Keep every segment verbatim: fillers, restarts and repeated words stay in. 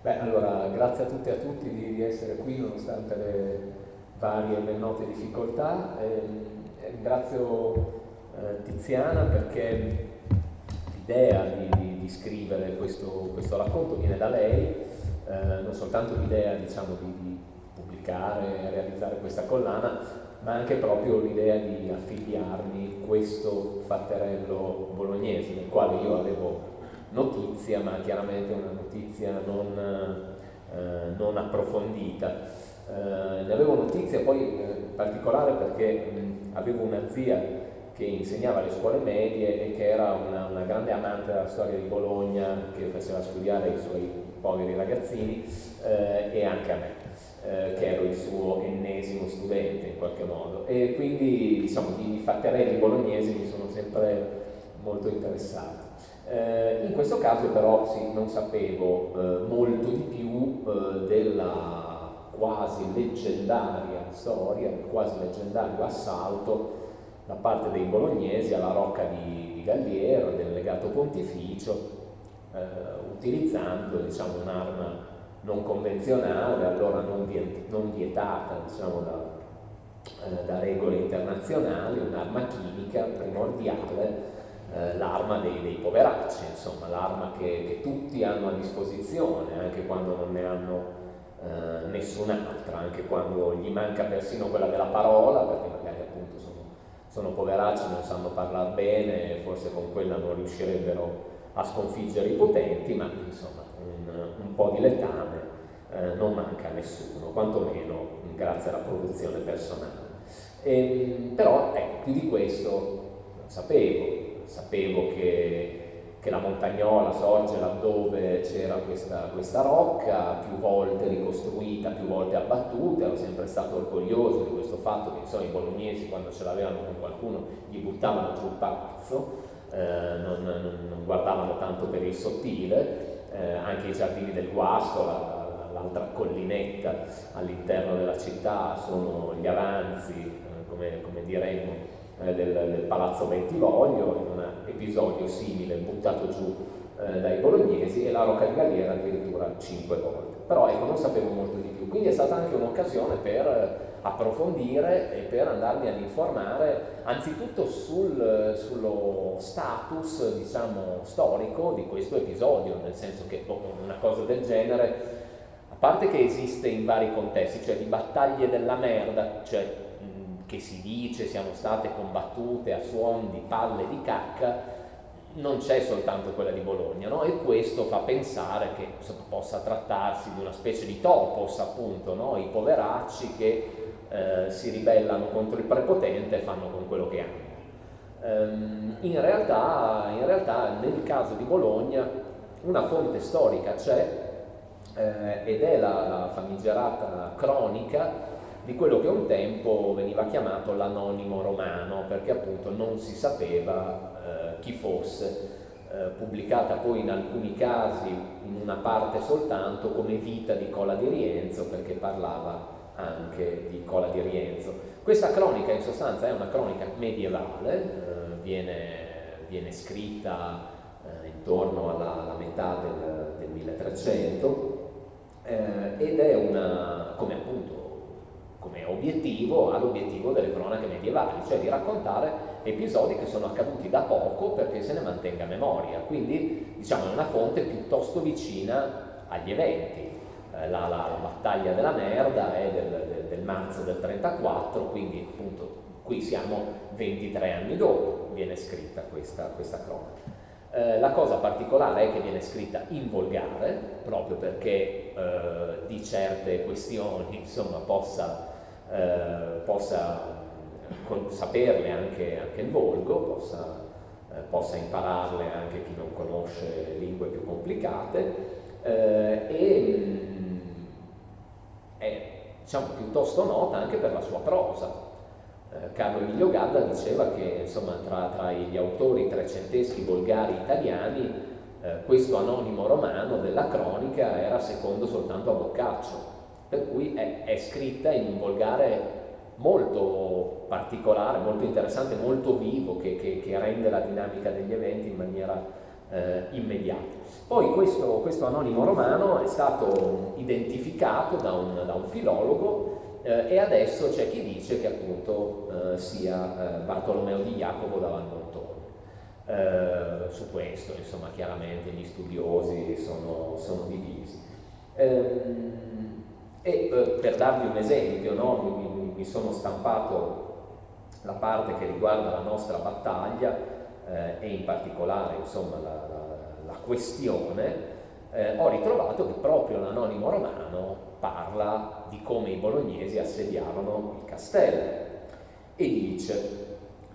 Beh, allora, grazie a tutti e a tutti di, di essere qui nonostante le varie e ben note difficoltà. Ehm, E ringrazio eh, Tiziana perché l'idea di, di- di scrivere questo, questo racconto viene da lei, eh, non soltanto l'idea, diciamo, di, di pubblicare e realizzare questa collana, ma anche proprio l'idea di affibbiarmi questo fatterello bolognese, del quale io avevo notizia, ma chiaramente una notizia non, eh, non approfondita. Eh, ne avevo notizia poi eh, in particolare perché mh, avevo una zia che insegnava alle scuole medie e che era una, una grande amante della storia di Bologna, che faceva studiare i suoi poveri ragazzini eh, e anche a me, eh, che ero il suo ennesimo studente in qualche modo. E quindi diciamo di, di fatterelli bolognesi mi sono sempre molto interessato. Eh, in questo caso però sì, non sapevo eh, molto di più eh, della quasi leggendaria storia, del quasi leggendario assalto da parte dei bolognesi alla Rocca di, di Galliero, del legato pontificio, eh, utilizzando diciamo, un'arma non convenzionale, allora non, viet- non vietata diciamo, da, eh, da regole internazionali, un'arma chimica primordiale, eh, l'arma dei, dei poveracci, insomma, l'arma che, che tutti hanno a disposizione, anche quando non ne hanno eh, nessun'altra, anche quando gli manca persino quella della parola, perché magari appunto sono, sono poveracci, non sanno parlare bene, forse con quella non riuscirebbero a sconfiggere i potenti, ma insomma un, un po' di letame eh, non manca a nessuno, quantomeno grazie alla produzione personale. E, però ecco, più di questo non sapevo, sapevo che che la Montagnola sorge laddove c'era questa, questa rocca, più volte ricostruita, più volte abbattuta, ero sempre stato orgoglioso di questo fatto che insomma, i bolognesi quando ce l'avevano con qualcuno gli buttavano giù il palazzo, eh, non, non, non guardavano tanto per il sottile, eh, anche i giardini del Guasto, la, l'altra collinetta all'interno della città sono gli avanzi, eh, come, come diremmo, del, del Palazzo Bentivoglio, in un episodio simile buttato giù eh, dai bolognesi, e la Rocca di Galliera addirittura cinque volte. Però ecco, non sapevo molto di più, quindi è stata anche un'occasione per approfondire e per andarmi ad informare anzitutto sul, sullo status, diciamo, storico di questo episodio, nel senso che boh, una cosa del genere, a parte che esiste in vari contesti, cioè di battaglie della merda, cioè che si dice siano state combattute a suon di palle di cacca, non c'è soltanto quella di Bologna, no? E questo fa pensare che insomma, possa trattarsi di una specie di topos, appunto, no? I poveracci che eh, si ribellano contro il prepotente e fanno con quello che hanno. Ehm, in realtà, in realtà, nel caso di Bologna, una fonte storica c'è, eh, ed è la, la famigerata cronica di quello che un tempo veniva chiamato l'anonimo romano, perché appunto non si sapeva eh, chi fosse, eh, pubblicata poi in alcuni casi, in una parte soltanto, come Vita di Cola di Rienzo, perché parlava anche di Cola di Rienzo. Questa cronica in sostanza è una cronica medievale, eh, viene, viene scritta eh, intorno alla, alla metà del, del milletrecento, eh, ed è una, come appunto come obiettivo, ha l'obiettivo delle cronache medievali, cioè di raccontare episodi che sono accaduti da poco perché se ne mantenga memoria, quindi diciamo è una fonte piuttosto vicina agli eventi. Eh, la, la, la battaglia della merda è del, del, del marzo del trentaquattro, quindi appunto qui siamo ventitré anni dopo, viene scritta questa, questa cronaca. Eh, la cosa particolare è che viene scritta in volgare, proprio perché eh, di certe questioni insomma, possa, eh, possa con, saperle anche, anche il volgo, possa, eh, possa impararle anche chi non conosce lingue più complicate, eh, e mh, è diciamo, piuttosto nota anche per la sua prosa. Carlo Emilio Gadda diceva che insomma, tra, tra gli autori trecenteschi volgari italiani eh, questo anonimo romano della cronica era secondo soltanto a Boccaccio, per cui è, è scritta in un volgare molto particolare, molto interessante, molto vivo, che, che, che rende la dinamica degli eventi in maniera eh, immediati. Poi questo, questo anonimo romano è stato identificato da un, da un filologo eh, e adesso c'è chi dice che appunto eh, sia eh, Bartolomeo di Jacopo da Valmontone. Eh, su questo, insomma, chiaramente gli studiosi sono, sono divisi. Ehm, e eh, per darvi un esempio, no, mi, mi sono stampato la parte che riguarda la nostra battaglia eh, e in particolare, insomma, la, la, la questione, eh, ho ritrovato che proprio l'anonimo romano parla di come i bolognesi assediarono il castello e dice: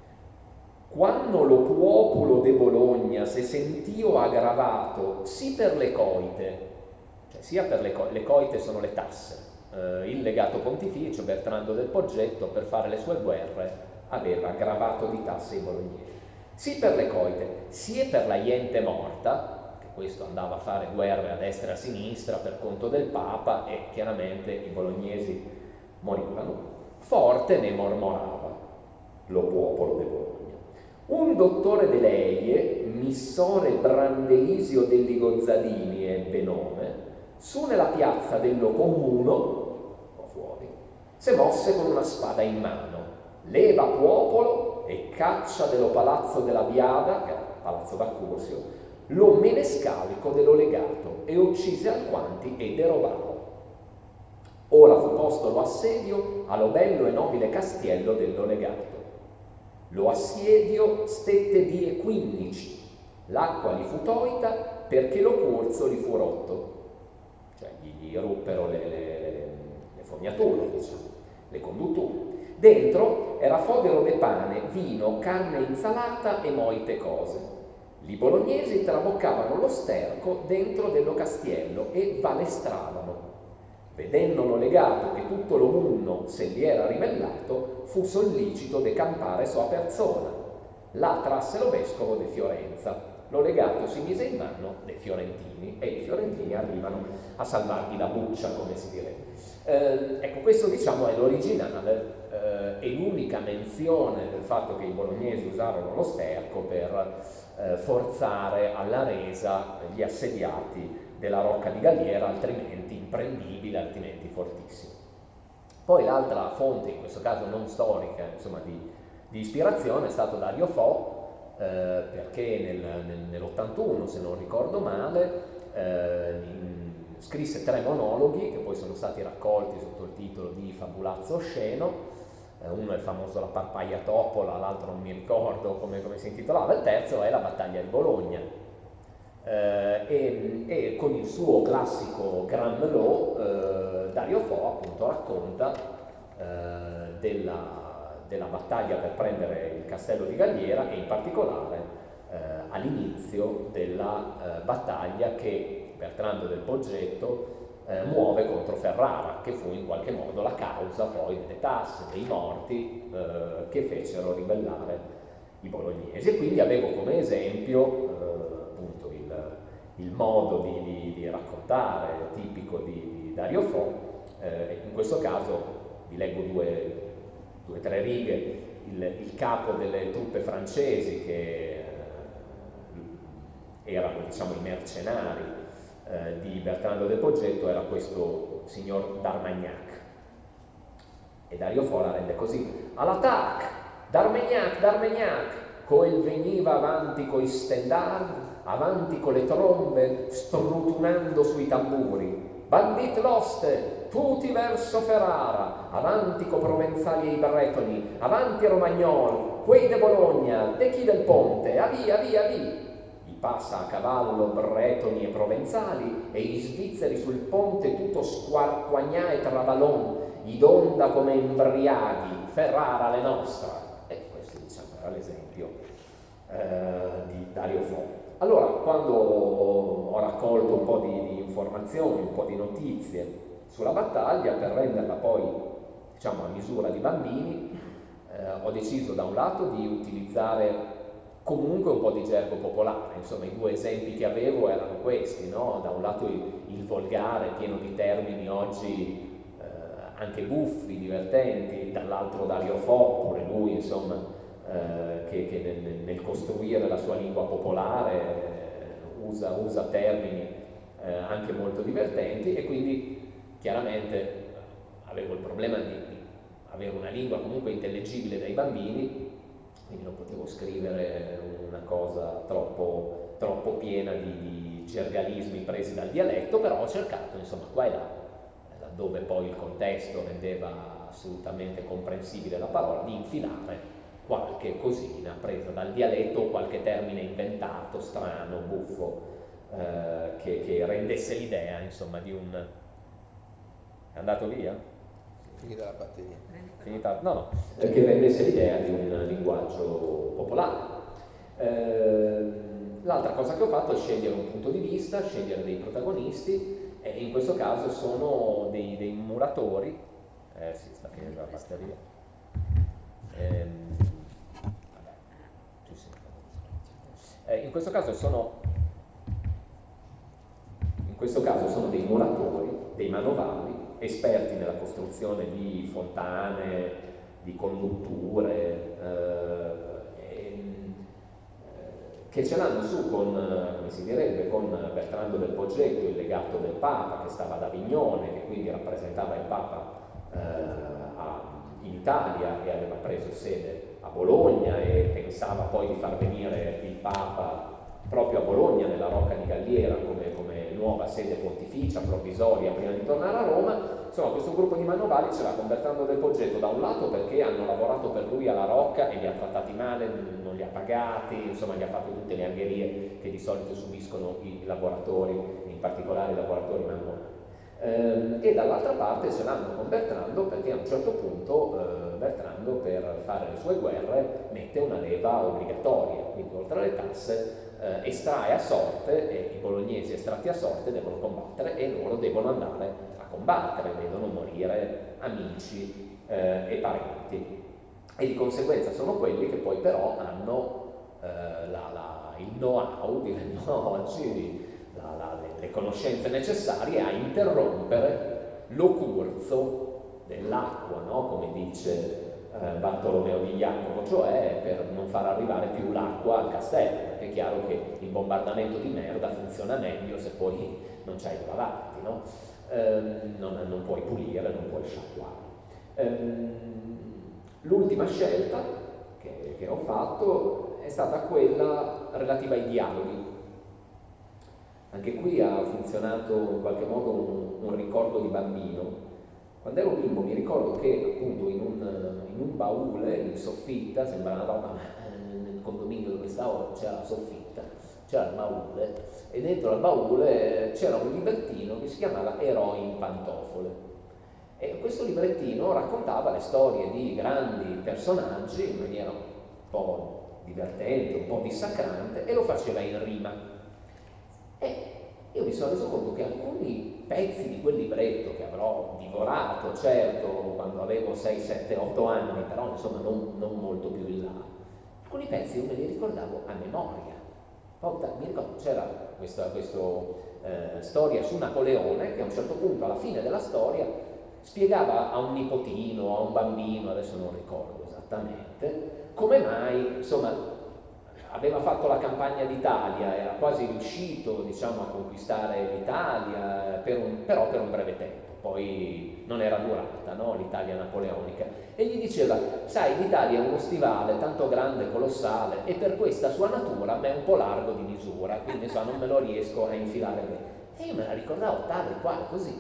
quando lo populo de Bologna se sentio aggravato sì per le coite, cioè sia per le, co- le coite sono le tasse, eh, il legato pontificio Bertrando del Poggetto per fare le sue guerre aveva aggravato di tasse i bolognesi, sì per le coite, sia per la gente morta, che questo andava a fare guerre a destra e a sinistra per conto del Papa e chiaramente i bolognesi morivano, forte ne mormorava lo popolo de Bologna. Un dottore de Leie, missore Brandelisio degli Gozzadini ebbe nome, su nella piazza dello Comuno, o fuori, se mosse con una spada in mano, leva popolo e caccia dello palazzo della Biada, che era il palazzo d'Accursio, lo menescalco dello legato e uccise alquanti e derobavo. Ora fu posto lo assedio allo bello e nobile castiello dello legato. Lo assedio stette die quindici, l'acqua li fu toita perché lo curzo li fu rotto, cioè gli, gli ruppero le, le, le fognature, diciamo, le condutture. Dentro era fodero de pane, vino, carne insalata e moite cose. I bolognesi traboccavano lo sterco dentro dello castiello e vanestravano. Vedendo lo legato che tutto lo munno se gli era ribellato, fu sollicito de campare sua persona. Là trasse lo vescovo de Fiorenza. Lo legato si mise in mano dei fiorentini e i fiorentini arrivano a salvargli la buccia, come si direbbe. Eh, ecco, questo diciamo è l'originale eh, e l'unica menzione del fatto che i bolognesi usarono lo sterco per eh, forzare alla resa gli assediati della Rocca di Galliera, altrimenti imprendibile, altrimenti fortissimo. Poi l'altra fonte, in questo caso non storica, insomma di, di ispirazione, è stato Dario Fo, eh, perché nel, nel, nell'ottantuno, se non ricordo male, eh, in, scrisse tre monologhi che poi sono stati raccolti sotto il titolo di Fabulazzo osceno. Eh, uno è il famoso La Parpaia Toppola, l'altro non mi ricordo come, come si intitolava, il terzo è La battaglia di Bologna. Eh, e, e con il suo classico Grand Melot, eh, Dario Fo appunto racconta eh, della, della battaglia per prendere il castello di Galliera e in particolare eh, all'inizio della eh, battaglia che Bertrando del Poggetto eh, muove contro Ferrara, che fu in qualche modo la causa poi delle tasse, dei morti eh, che fecero ribellare i bolognesi. E quindi avevo come esempio eh, appunto il, il modo di, di, di raccontare tipico di, di Dario Fo. Eh, in questo caso vi leggo due due tre righe. Il, il capo delle truppe francesi, che eh, erano diciamo i mercenari eh, di Bertrando del Poggetto, era questo signor d'Armagnac, e Dario Fo la rende così: all'attack, d'Armagnac, d'Armagnac, coel veniva avanti coi stendard, avanti con le trombe, strutunando sui tamburi. Bandit l'oste, tutti verso Ferrara, avanti co provenzali e i bretoni, avanti Romagnol, quei de Bologna, de chi del ponte, a via, via, via. I passa a cavallo bretoni e provenzali, e i svizzeri sul ponte tutto squarquagnà e trabalon, i donda come embriaghi, Ferrara le nostra. E questo diciamo era l'esempio eh, di Dario Fo. Allora, quando ho raccolto un po' di, di informazioni, un po' di notizie sulla battaglia, per renderla poi, diciamo, a misura di bambini, eh, ho deciso da un lato di utilizzare comunque un po' di gergo popolare. Insomma, i due esempi che avevo erano questi, no? Da un lato il, il volgare, pieno di termini oggi eh, anche buffi, divertenti, dall'altro Dario Fo, pure lui, insomma, Eh, che, che nel, nel costruire la sua lingua popolare usa, usa termini eh, anche molto divertenti, e quindi chiaramente avevo il problema di, di avere una lingua comunque intellegibile dai bambini, quindi non potevo scrivere una cosa troppo, troppo piena di, di gergalismi presi dal dialetto, però ho cercato, insomma, qua e là, laddove poi il contesto rendeva assolutamente comprensibile la parola, di infilare qualche cosina presa dal dialetto o qualche termine inventato, strano, buffo, eh, che, che rendesse l'idea, insomma, di un... È andato via? Finita la batteria. Finita? No, no, che rendesse l'idea di un linguaggio popolare. Eh, l'altra cosa che ho fatto è scegliere un punto di vista, scegliere dei protagonisti, e in questo caso sono dei, dei muratori. Eh sì, sta finendo la batteria. Ehm, vabbè, ci sento. Eh, in questo caso sono in questo caso sono dei muratori, dei manovali, esperti nella costruzione di fontane, di condutture, eh, e, eh, che ce l'hanno su con, come si direbbe, con Bertrando del Poggetto, il legato del Papa, che stava ad Avignone, che quindi rappresentava il Papa eh, a, in Italia, e aveva preso sede a Bologna e pensava poi di far venire il Papa proprio a Bologna, nella Rocca di Galliera, come, come nuova sede pontificia provvisoria prima di tornare a Roma. Insomma, questo gruppo di manovali ce l'ha con Bertrando del Poggetto, da un lato perché hanno lavorato per lui alla Rocca e li ha trattati male, non li ha pagati, insomma gli ha fatto tutte le angherie che di solito subiscono i lavoratori, in particolare i lavoratori manuali. Eh, e dall'altra parte ce l'hanno con Bertrando perché a un certo punto eh, Bertrando, per fare le sue guerre, mette una leva obbligatoria, quindi oltre alle tasse eh, estrae a sorte, e i bolognesi estratti a sorte devono combattere, e loro devono andare a combattere, vedono morire amici eh, e parenti, e di conseguenza sono quelli che poi però hanno eh, la, la, il know-how, diremmo oggi, la, la, le, le conoscenze necessarie a interrompere l'ocurzo dell'acqua, no? Come dice eh, Bartolomeo di Jacopo, cioè per non far arrivare più l'acqua al castello, perché è chiaro che il bombardamento di merda funziona meglio se poi non c'hai da lavarti, no? Ehm, non, non puoi pulire, non puoi sciacquare. Ehm, l'ultima scelta che, che ho fatto è stata quella relativa ai dialoghi. Anche qui ha funzionato in qualche modo un, un ricordo di bambino. Quando ero bimbo mi ricordo che appunto in un, in un baule in soffitta, sembra una roba, nel condominio dove stavo c'era la soffitta, c'era il baule, e dentro al baule c'era un librettino che si chiamava Eroi in pantofole. E questo librettino raccontava le storie di grandi personaggi in maniera un po' divertente, un po' dissacrante, e lo faceva in rima. E io mi sono reso conto che alcuni pezzi di quel libretto, che avrò divorato, certo, quando avevo sei, sette, otto anni, però insomma non, non molto più in là, alcuni pezzi io me li ricordavo a memoria. Volta, mi ricordo, c'era questa questo, eh, storia su Napoleone, che a un certo punto, alla fine della storia, spiegava a un nipotino, a un bambino, adesso non ricordo esattamente, come mai, insomma, aveva fatto la campagna d'Italia, era quasi riuscito, diciamo, a conquistare l'Italia, per un, però per un breve tempo, poi non era durata, no, l'Italia napoleonica, e gli diceva: sai, l'Italia è uno stivale tanto grande, colossale, e per questa sua natura a me è un po' largo di misura, quindi insomma non me lo riesco a infilare bene. E io me la ricordavo tale e quale, così.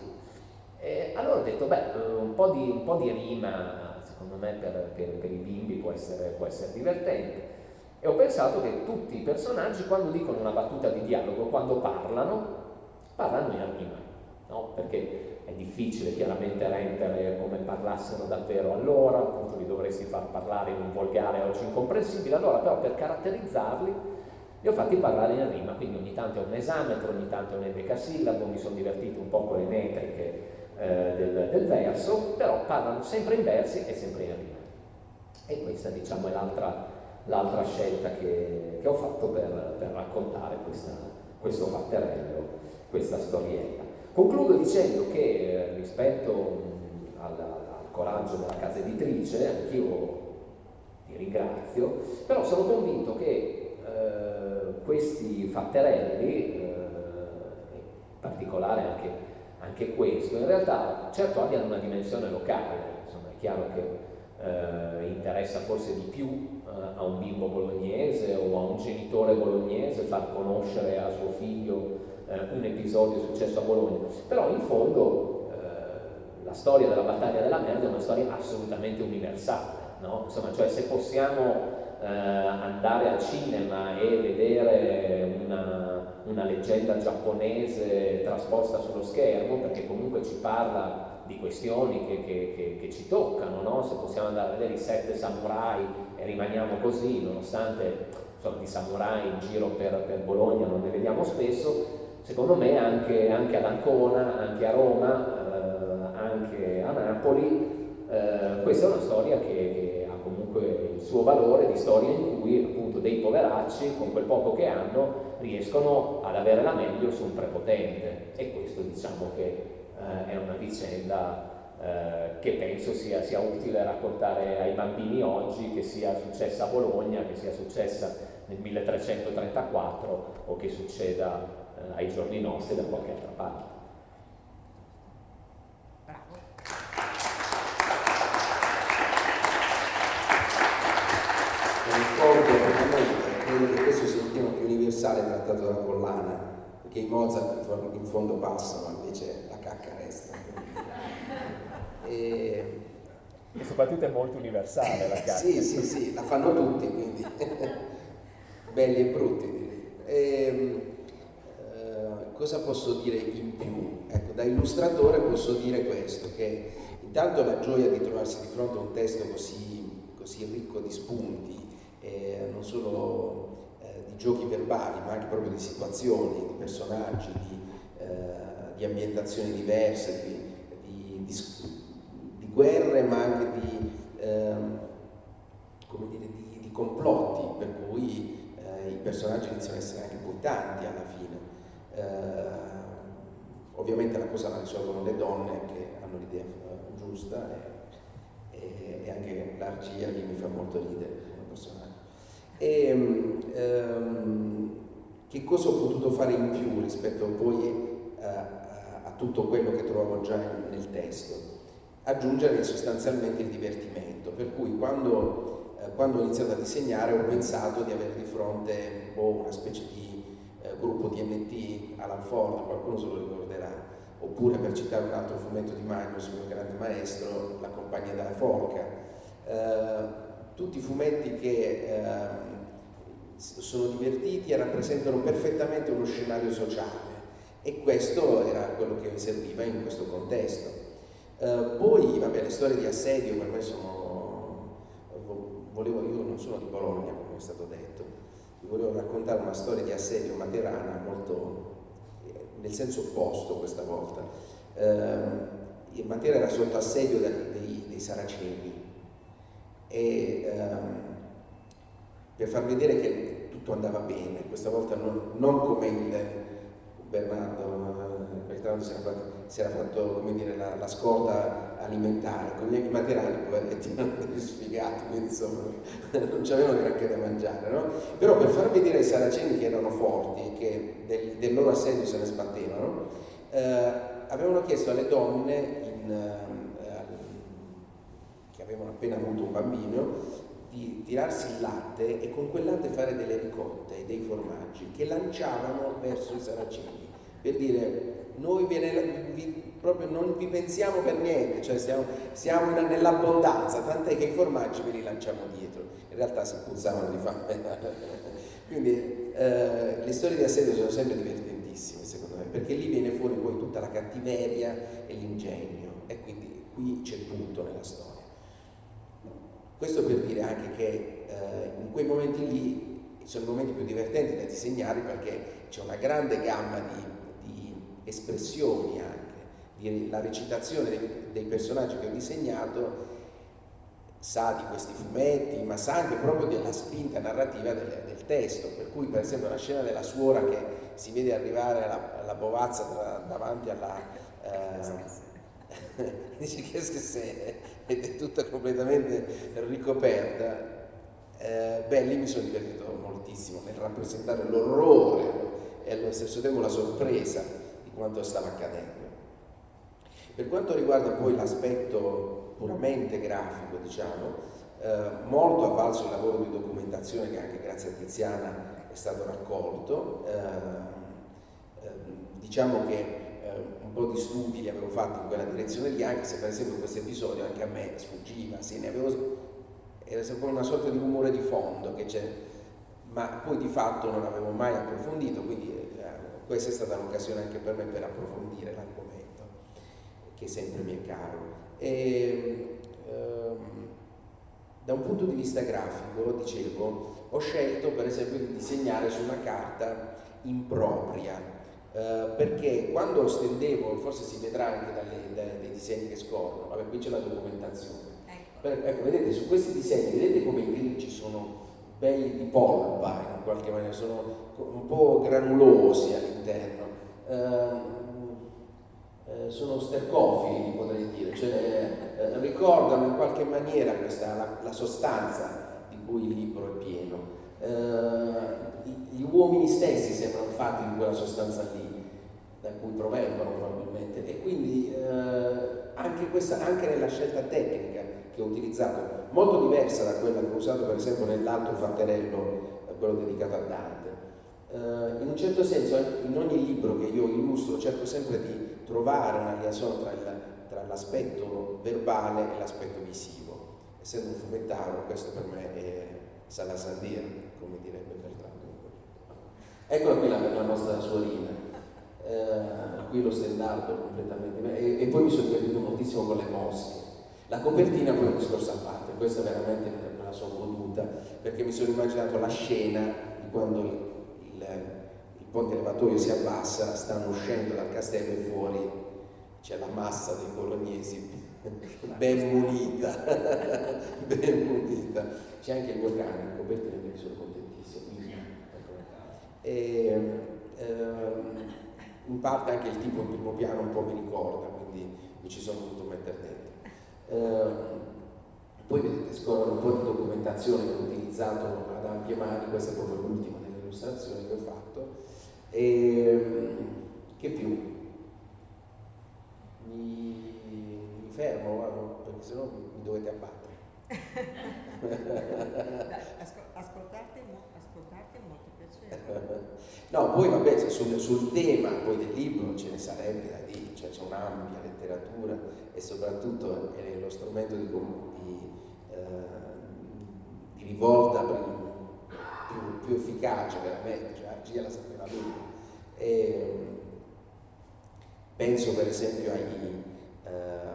E allora ho detto, beh, un po' di, un po' di rima, secondo me per, per, per i bimbi può essere, può essere divertente. E ho pensato che tutti i personaggi, quando dicono una battuta di dialogo, quando parlano, parlano in rima, no? Perché è difficile chiaramente rendere come parlassero davvero allora, appunto li dovresti far parlare in un volgare oggi incomprensibile. Allora però, per caratterizzarli, li ho fatti parlare in rima, quindi ogni tanto è un esametro, ogni tanto è un endecasillabo, mi sono divertito un po' con le metriche eh, del, del verso, però parlano sempre in versi e sempre in rima. E questa, diciamo, è l'altra l'altra scelta che, che ho fatto per, per raccontare questa, questo fatterello, questa storiella. Concludo dicendo che eh, rispetto mh, al, al coraggio della casa editrice, anch'io ti ringrazio, però sono convinto che eh, eh, questi fatterelli, eh, in particolare anche, anche questo, in realtà certo abbiano una dimensione locale. Insomma, è chiaro che eh, interessa forse di più eh, a un bimbo bolognese o a un genitore bolognese far conoscere a suo figlio eh, un episodio successo a Bologna, però in fondo eh, la storia della battaglia della Merda è una storia assolutamente universale, no? Insomma, cioè se possiamo eh, andare al cinema e vedere una, una leggenda giapponese trasposta sullo schermo, perché comunque ci parla di questioni che, che, che, che ci toccano, no? Se possiamo andare a vedere i sette samurai e rimaniamo così, nonostante insomma, di samurai in giro per, per Bologna non ne vediamo spesso, secondo me anche, anche ad Ancona, anche a Roma, eh, anche a Napoli, eh, questa è una storia che, che ha comunque il suo valore, di storia in cui appunto dei poveracci con quel poco che hanno riescono ad avere la meglio su un prepotente, e questo diciamo che Uh, è una vicenda uh, che penso sia, sia utile raccontare ai bambini oggi, che sia successa a Bologna, che sia successa nel milletrecentotrentaquattro o che succeda uh, ai giorni nostri da qualche altra parte. Credo che questo sia il tema più universale trattato dalla collana, perché i Mozart in fondo passano, invece la cacca resta. E... e soprattutto è molto universale la cacca. Sì, sì, sì, la fanno tutti, quindi belli e brutti direi. E, eh, cosa posso dire in più? Ecco, da illustratore posso dire questo, che intanto la gioia di trovarsi di fronte a un testo così, così ricco di spunti, eh, non solo eh, di giochi verbali, ma anche proprio di situazioni, di personaggi, di, eh, di ambientazioni diverse, di, di, di, di guerre, ma anche di, eh, come dire, di, di complotti, per cui eh, i personaggi iniziano ad essere anche poi tanti alla fine. Eh, ovviamente la cosa la risolvono le donne, che hanno l'idea giusta, e, e, e anche l'argia lì mi fa molto ridere come personaggio. E, um, che cosa ho potuto fare in più rispetto poi uh, a tutto quello che trovavo già in, nel testo? Aggiungere sostanzialmente il divertimento, per cui quando, uh, quando ho iniziato a disegnare ho pensato di avere di fronte oh, una specie di uh, gruppo D N T Alan Ford, qualcuno se lo ricorderà, oppure, per citare un altro fumetto di Magnus, il mio grande maestro, La compagnia della forca. Uh, tutti fumetti che eh, sono divertiti e rappresentano perfettamente uno scenario sociale, e questo era quello che mi serviva in questo contesto. Eh, poi, vabbè, le storie di assedio per me sono... volevo, io non sono di Bologna, come è stato detto, vi volevo raccontare una storia di assedio materana molto nel senso opposto questa volta. Eh, Matera era sotto assedio dei, dei, dei saraceni, e um, per far vedere che tutto andava bene, questa volta non, non come il Bernardo Beltrano si era fatto, si era fatto come dire, la, la scorta alimentare, con gli materiali poveretti erano sfigati, quindi insomma non c'avevano granché da mangiare, no? Però per far vedere ai saraceni che erano forti e che del, del loro assedio se ne sbattevano, eh, avevano chiesto alle donne in avevano appena avuto un bambino, di tirarsi il latte e con quel latte fare delle ricotte, dei formaggi che lanciavano verso i saraceni, per dire noi viene, vi, proprio non vi pensiamo per niente, cioè siamo, siamo nell'abbondanza, tant'è che i formaggi ve li lanciamo dietro, in realtà si puzzavano di fame. Quindi eh, le storie di assedio sono sempre divertentissime secondo me, perché lì viene fuori poi tutta la cattiveria e l'ingegno, e quindi qui c'è tutto nella storia. Questo per dire anche che eh, in quei momenti lì sono i momenti più divertenti da disegnare, perché c'è una grande gamma di, di espressioni anche, di, la recitazione dei, dei personaggi che ho disegnato sa di questi fumetti, ma sa anche proprio della spinta narrativa del, del testo, per cui per esempio la scena della suora che si vede arrivare alla, alla bovazza tra, davanti alla... Eh, dice che se ed è tutta completamente ricoperta, Eh, beh, lì mi sono divertito moltissimo nel rappresentare l'orrore e allo stesso tempo la sorpresa di quanto stava accadendo. Per quanto riguarda poi l'aspetto puramente grafico, diciamo, eh, molto ha valso il lavoro di documentazione che anche grazie a Tiziana è stato raccolto. Eh, eh, diciamo che eh, un po' di studi li avevo fatti in quella direzione lì, anche se per esempio questo episodio anche a me sfuggiva, sì, ne avevo, era sempre una sorta di rumore di fondo che c'è, ma poi di fatto non avevo mai approfondito, quindi eh, questa è stata l'occasione anche per me per approfondire l'argomento, che sempre mi è caro. E, ehm, da un punto di vista grafico, dicevo, ho scelto per esempio di disegnare su una carta impropria, eh, perché quando stendevo, forse si vedrà anche dalle, dai, dai disegni che scorrono, vabbè, qui c'è la documentazione. Per, ecco, vedete, su questi disegni, vedete come i grigi sono belli di polpa in qualche maniera, sono un po' granulosi all'interno, eh, eh, sono stercofili, potrei dire, cioè eh, ricordano in qualche maniera questa, la, la sostanza di cui il libro è pieno. Eh, gli uomini stessi sembrano fatti di quella sostanza lì, da cui provengono probabilmente, e quindi eh, anche, questa, anche nella scelta tecnica che ho utilizzato, molto diversa da quella che ho usato per esempio nell'altro fatterello, quello dedicato a Dante. Uh, in un certo senso, in ogni libro che io illustro cerco sempre di trovare una liaison tra, il, tra l'aspetto verbale e l'aspetto visivo. Essendo un fumettaro, questo per me è Salasandir, come direbbe Bernardo. Eccola qui la, la nostra suorina, uh, qui lo stendardo completamente, e, e poi mi sono divertito moltissimo con le mosche. La copertina poi è un discorso a parte, questa veramente me la sono goduta, perché mi sono immaginato la scena di quando il, il, il ponte elevatoio si abbassa, stanno uscendo dal castello e fuori c'è la massa dei bolognesi ben munita, ben munita. C'è anche il mio cane in copertina, quindi sono contentissimo. E, ehm, in parte anche il tipo in primo piano un po' mi ricorda, quindi mi ci sono voluto mettere dentro. Uh, poi vedete, scorrono un po' di documentazione che ho utilizzato ad ampie mani, questa è proprio l'ultima delle illustrazioni che ho fatto. E che più? Mi, mi fermo, vado, perché sennò mi dovete abbattere. Ascoltarti, ascoltarti è molto piacere. No, poi vabbè, sul, sul tema poi del libro ce ne sarebbe da dire, cioè c'è un'ampia letteratura e soprattutto è lo strumento di, di, eh, di rivolta più, più efficace veramente, cioè Argia la sapeva lui. E, penso per esempio agli, eh,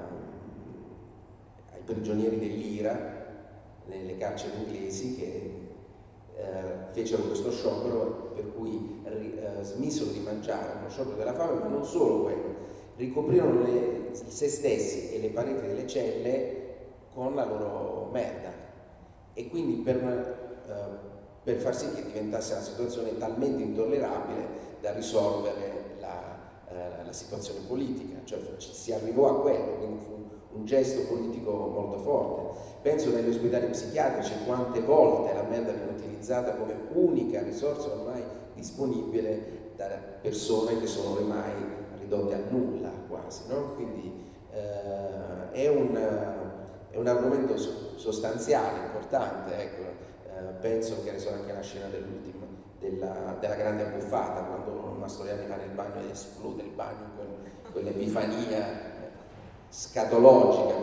ai prigionieri dell'Ira nelle carceri inglesi che Eh, fecero questo sciopero per cui eh, smisero di mangiare, uno sciopero della fame, ma non solo quello, ricoprirono le, se stessi e le pareti delle celle con la loro merda, e quindi per, eh, per far sì che diventasse una situazione talmente intollerabile da risolvere la, eh, la situazione politica, cioè si arrivò a quello, quindi fu un gesto politico molto forte. Penso negli ospedali psichiatrici quante volte la merda viene utilizzata come unica risorsa ormai disponibile da persone che sono ormai ridotte a nulla quasi, no? Quindi eh, è, un, è un argomento sostanziale, importante, ecco. Eh, penso che ne so anche la scena dell'ultima, della, della grande abbuffata, quando Mastroianni va nel bagno e esplode il bagno con quell'epifania scatologica,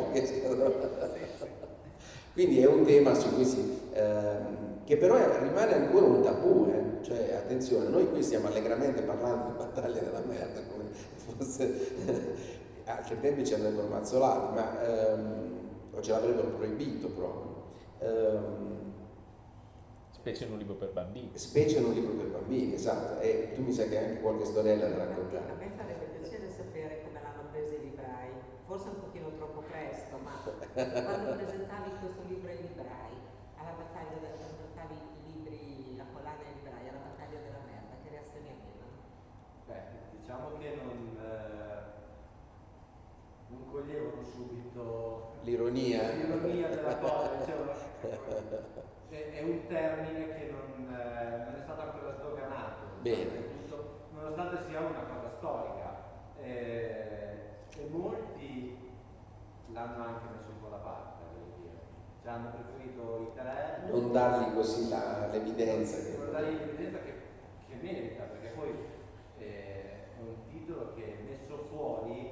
quindi è un tema su cui si, ehm, che però è, rimane ancora un tabù, eh? Cioè attenzione, noi qui stiamo allegramente parlando di battaglia della merda, come fosse altri tempi ci avrebbero mazzolati, ma ehm, o ce l'avrebbero proibito proprio. Ehm, Specie in un libro per bambini. Specie in un libro per bambini, esatto, e tu mi sa che hai anche qualche storiella da raccontare. A me farebbe piacere sapere come l'hanno preso i librai, forse un pochino troppo presto, ma quando presentavi questo libro ai librai, alla battaglia della, presentavi i libri, la collana ai librai, alla battaglia della merda, che reazioni avevano? Beh, diciamo che non, eh, non coglievano subito l'ironia, l'ironia della cosa, dicevano è, è un termine che non, eh, non è stato ancora sdoganato. Bene. Nonostante sia una cosa storica. Eh, e molti l'hanno anche messo un po' da parte, devo dire. Cioè hanno preferito i tre. Non dargli così la, l'evidenza. Non che... dargli l'evidenza che, che merita, perché poi eh, è un titolo che messo fuori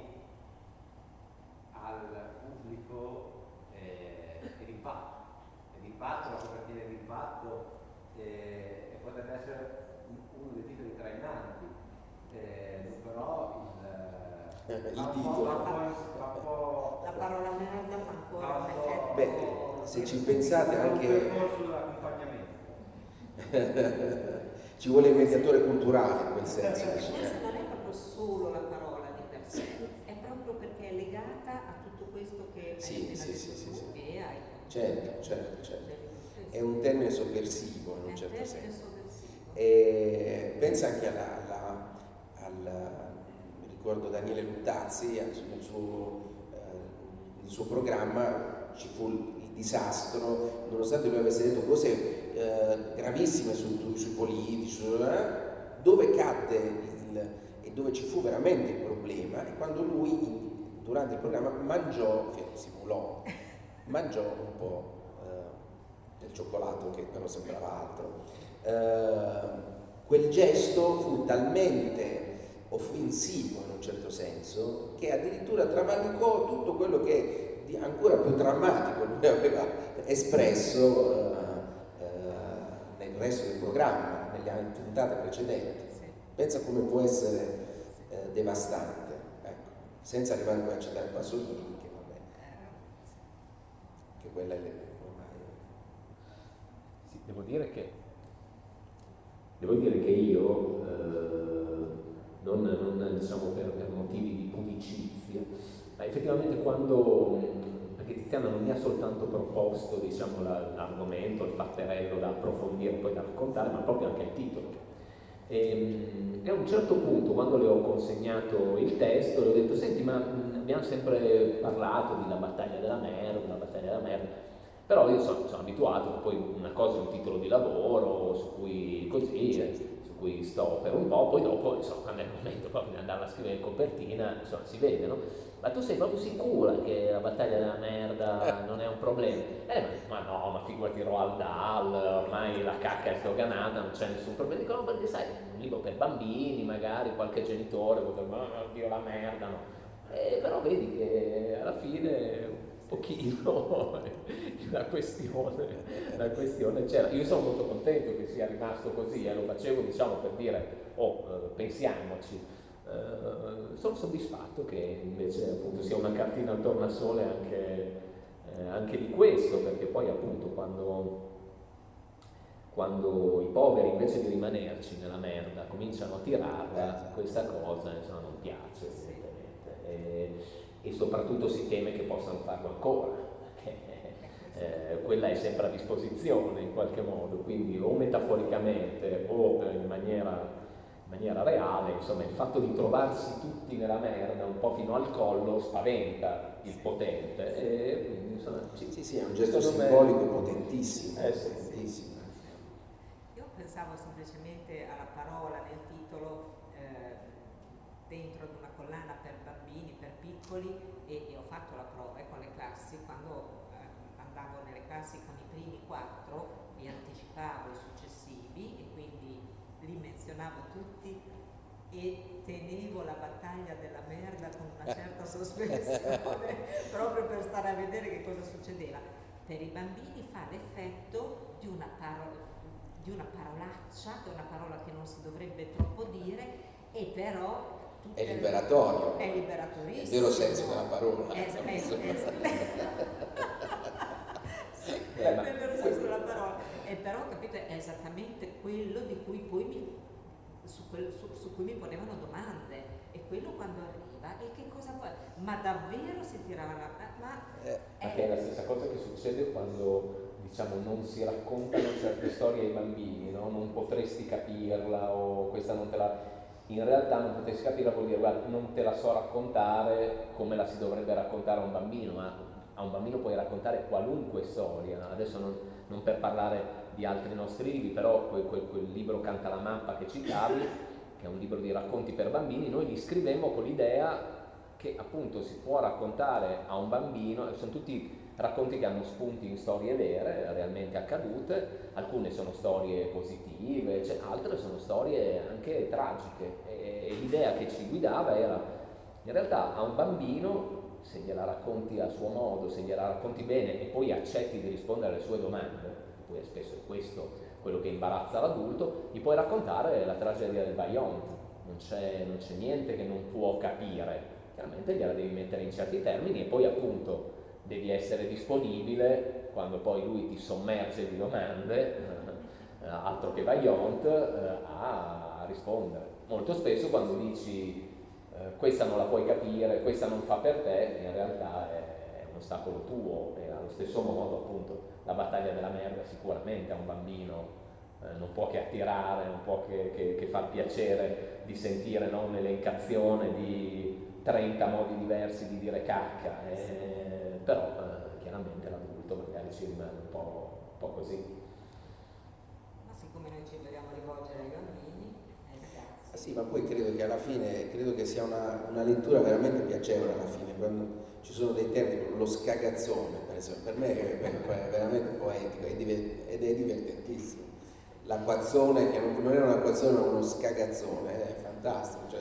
al pubblico eh, è d'impatto. È d'impatto, la copertina è d'impatto eh, e potrebbe essere uno dei titoli trainanti. Eh, però il, il la titolo la, la, la parola merda fa ancora un effetto. Beh, se ci pensate anche un percorso dell'accompagnamento ci vuole il mediatore culturale in quel senso. Forse non è proprio solo la parola di per sé, è proprio perché è legata a tutto questo che sì, hai appena sì, detto sì, sì, tu sì. e hai certo, certo, certo. È un termine sovversivo in un certo senso. E pensa anche alla, alla, al ricordo Daniele Luttazzi, nel suo, eh, nel suo programma ci fu il disastro, nonostante lui avesse detto cose eh, gravissime su, sui politici, su, eh, dove cadde il, e dove ci fu veramente il problema, e quando lui in, durante il programma mangiò, simulò, mangiò un po' eh, del cioccolato che però sembrava altro. Uh, quel gesto fu talmente offensivo in un certo senso che addirittura travalicò tutto quello che di ancora più drammatico lui aveva espresso uh, uh, nel resto del programma, nelle puntate precedenti. Pensa come può essere uh, devastante, ecco, senza arrivare poi a citare Pasolini, che vabbè, che quella è ormai. Sì, devo dire che Devo dire che io, eh, non, non diciamo per, per motivi di pudicizia, ma effettivamente quando, perché Tiziana non mi ha soltanto proposto diciamo, la, l'argomento, il fatterello da approfondire, poi da raccontare, ma proprio anche il titolo. E, e a un certo punto, quando le ho consegnato il testo, le ho detto, senti, ma abbiamo sempre parlato di La battaglia della merda, la battaglia della merda, però io sono, sono abituato che poi una cosa è un titolo di lavoro su cui così, eh, su cui sto per un po', poi dopo, insomma, quando è il momento proprio di andare a scrivere in copertina, insomma, si vede, no? Ma tu sei proprio sicura che La battaglia della merda non è un problema? Eh, ma, ma no, ma figurati Roald Dahl, ormai la cacca è sdoganata, non c'è nessun problema. Dico, no, perché sai, un libro per bambini, magari qualche genitore potrebbe, ma oddio la merda, no? Eh, però vedi che alla fine pochino la questione, la questione c'era. Io sono molto contento che sia rimasto così, eh, lo facevo diciamo per dire oh eh, pensiamoci, eh, sono soddisfatto che invece appunto sia una cartina al tornasole anche, eh, anche di questo, perché poi appunto quando, quando i poveri invece di rimanerci nella merda cominciano a tirarla, questa cosa insomma non piace evidentemente. E, e soprattutto si teme che possano farlo ancora, perché eh, quella è sempre a disposizione in qualche modo, quindi o metaforicamente o in maniera, in maniera reale, insomma il fatto di trovarsi tutti nella merda un po' fino al collo spaventa il potente e quindi insomma ci, sì sì è un gesto simbolico me... potentissimo, eh, sì, potentissimo. Io pensavo semplicemente alla parola nel titolo eh, dentro ad una collana per bambini, per piccoli e, e ho fatto la prova eh, con le classi, quando eh, andavo nelle classi con i primi quattro mi anticipavo i successivi e quindi li menzionavo tutti e tenevo la battaglia della merda con una certa sospensione proprio per stare a vedere che cosa succedeva. Per i bambini fa l'effetto di una, parola, di una parolaccia, che è una parola che non si dovrebbe troppo dire e però è liberatorio, è liberatorissimo, il vero senso della parola. È, è, è, sì, è il vero senso della parola. E però, capite, è esattamente quello di cui poi mi, su, quel, su, su cui mi ponevano domande. E quello quando arriva, e che cosa vuoi? Ma davvero si tirava la... Ma eh, è, è la stessa cosa che succede quando, diciamo, non si raccontano certe storie ai bambini, no? Non potresti capirla o questa non te la... In realtà non potresti capirla vuol dire guarda non te la so raccontare come la si dovrebbe raccontare a un bambino, ma a un bambino puoi raccontare qualunque storia. Adesso non, non per parlare di altri nostri libri, però quel, quel, quel libro Canta la mappa che citavi, che è un libro di racconti per bambini, noi li scrivemmo con l'idea che appunto si può raccontare a un bambino, sono tutti racconti che hanno spunti in storie vere, realmente accadute, alcune sono storie positive, cioè, altre sono storie anche tragiche, e, e l'idea che ci guidava era, in realtà a un bambino, se gliela racconti a suo modo, se gliela racconti bene e poi accetti di rispondere alle sue domande, poi spesso è questo quello che imbarazza l'adulto, gli puoi raccontare la tragedia del Vajont, non c'è, non c'è niente che non può capire, chiaramente gliela devi mettere in certi termini e poi appunto devi essere disponibile quando poi lui ti sommerge di domande, eh, altro che Vajont, eh, a rispondere. Molto spesso quando dici eh, questa non la puoi capire, questa non fa per te, in realtà è, è un ostacolo tuo, e allo stesso modo appunto la battaglia della merda sicuramente a un bambino eh, non può che attirare, non può che, che, che far piacere di sentire, no, un'elencazione di trenta modi diversi di dire cacca, eh, però eh, chiaramente l'adulto magari ci rimane un po', un po' così. Ma siccome noi ci vogliamo rivolgere ai bambini, ai ragazzi. Ah, sì, ma poi credo che alla fine, credo che sia una, una lettura veramente piacevole alla fine, quando ci sono dei termini, lo scagazzone, per esempio, per me è, è veramente poetico ed è divertentissimo. L'acquazzone, che non, non era un'acquazzone, ma uno scagazzone, è fantastico. Cioè,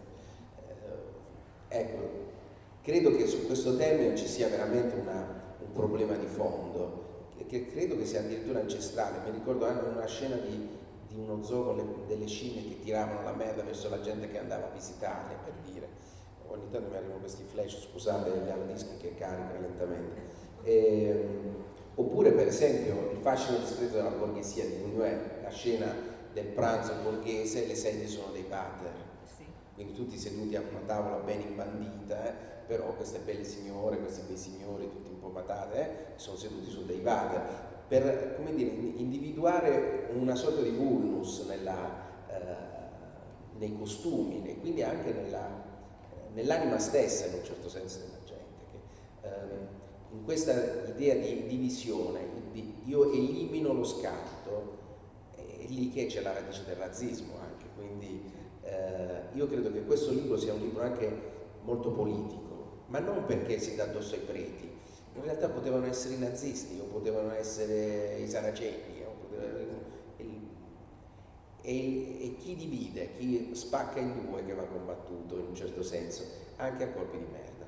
eh, ecco, credo che su questo termine ci sia veramente una, un problema di fondo, che, che credo che sia addirittura ancestrale. Mi ricordo anche una scena di, di uno zoo con le, delle scimmie che tiravano la merda verso la gente che andava a visitarle, per dire. Ogni tanto mi arrivano questi flash, scusate, gli hard disk che caricano lentamente. E, oppure per esempio il fascino discreto della borghesia di Buñuel, la scena del pranzo borghese, le sedie sono dei pater, sì. Quindi tutti seduti a una tavola ben imbandita, eh, però queste belle signore, questi bei signori tutti un po' patate, eh, sono seduti su dei pater, per, come dire, individuare una sorta di vulnus nella, eh, nei costumi e quindi anche nella, nell'anima stessa in un certo senso della gente, che, ehm, in questa idea di divisione, di io elimino lo scarto, è lì che c'è la radice del razzismo anche, quindi eh, io credo che questo libro sia un libro anche molto politico, ma non perché si dà addosso ai preti, in realtà potevano essere i nazisti o potevano essere i saraceni, o potevano, il, e, e chi divide, chi spacca in due che va combattuto in un certo senso, anche a colpi di merda.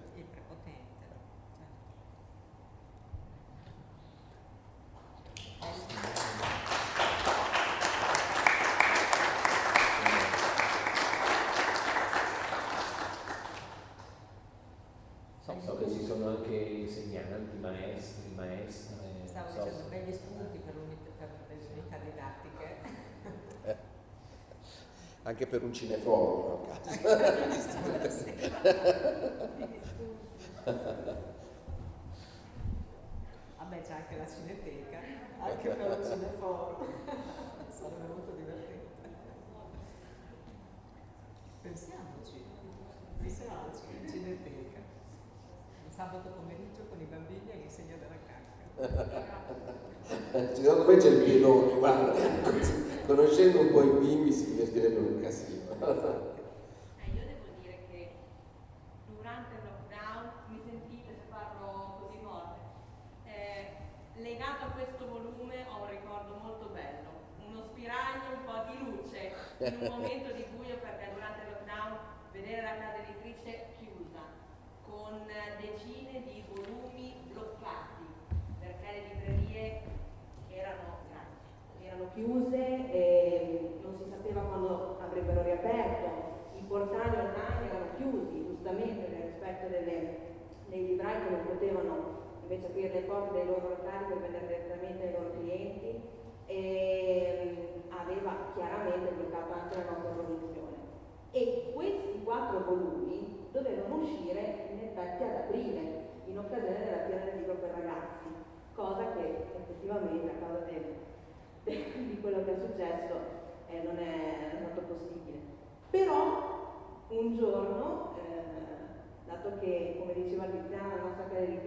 So che ci sono anche insegnanti, maestri, maestre. Stavo so. dicendo begli spunti per, per le unità didattiche. Eh. Anche per un cineforum, a caso. Vabbè, c'è anche la cineteca, anche per un cineforum. Sarebbe molto divertente. Pensiamoci, pensiamoci, in cineteca. Sabato pomeriggio con i bambini all'insegna della cacca. Secondo me c'è il piedone, guarda, conoscendo un po' i bimbi si divertirebbero un casino. Eh, io devo dire che durante il lockdown, mi sentite se parlo così forte, eh, legato a questo volume ho un ricordo molto bello, uno spiraglio, un po' di luce, in un momento di buio, perché durante il lockdown vedere la casa editrice chiusa, con decine di volumi bloccati, perché le librerie erano, erano chiuse e non si sapeva quando avrebbero riaperto, i portali online erano chiusi, giustamente nel rispetto delle, dei librai che non potevano invece aprire le porte dei loro locali per vendere direttamente ai loro clienti, e aveva chiaramente bloccato anche la nostra produzione. E questi quattro volumi dovevano uscire in effetti ad aprile, in occasione della fiera del libro per ragazzi, cosa che effettivamente a causa del, de, di quello che è successo eh, non è stato possibile. Però un giorno, eh, dato che, come diceva Tiziana, la nostra casa editrice si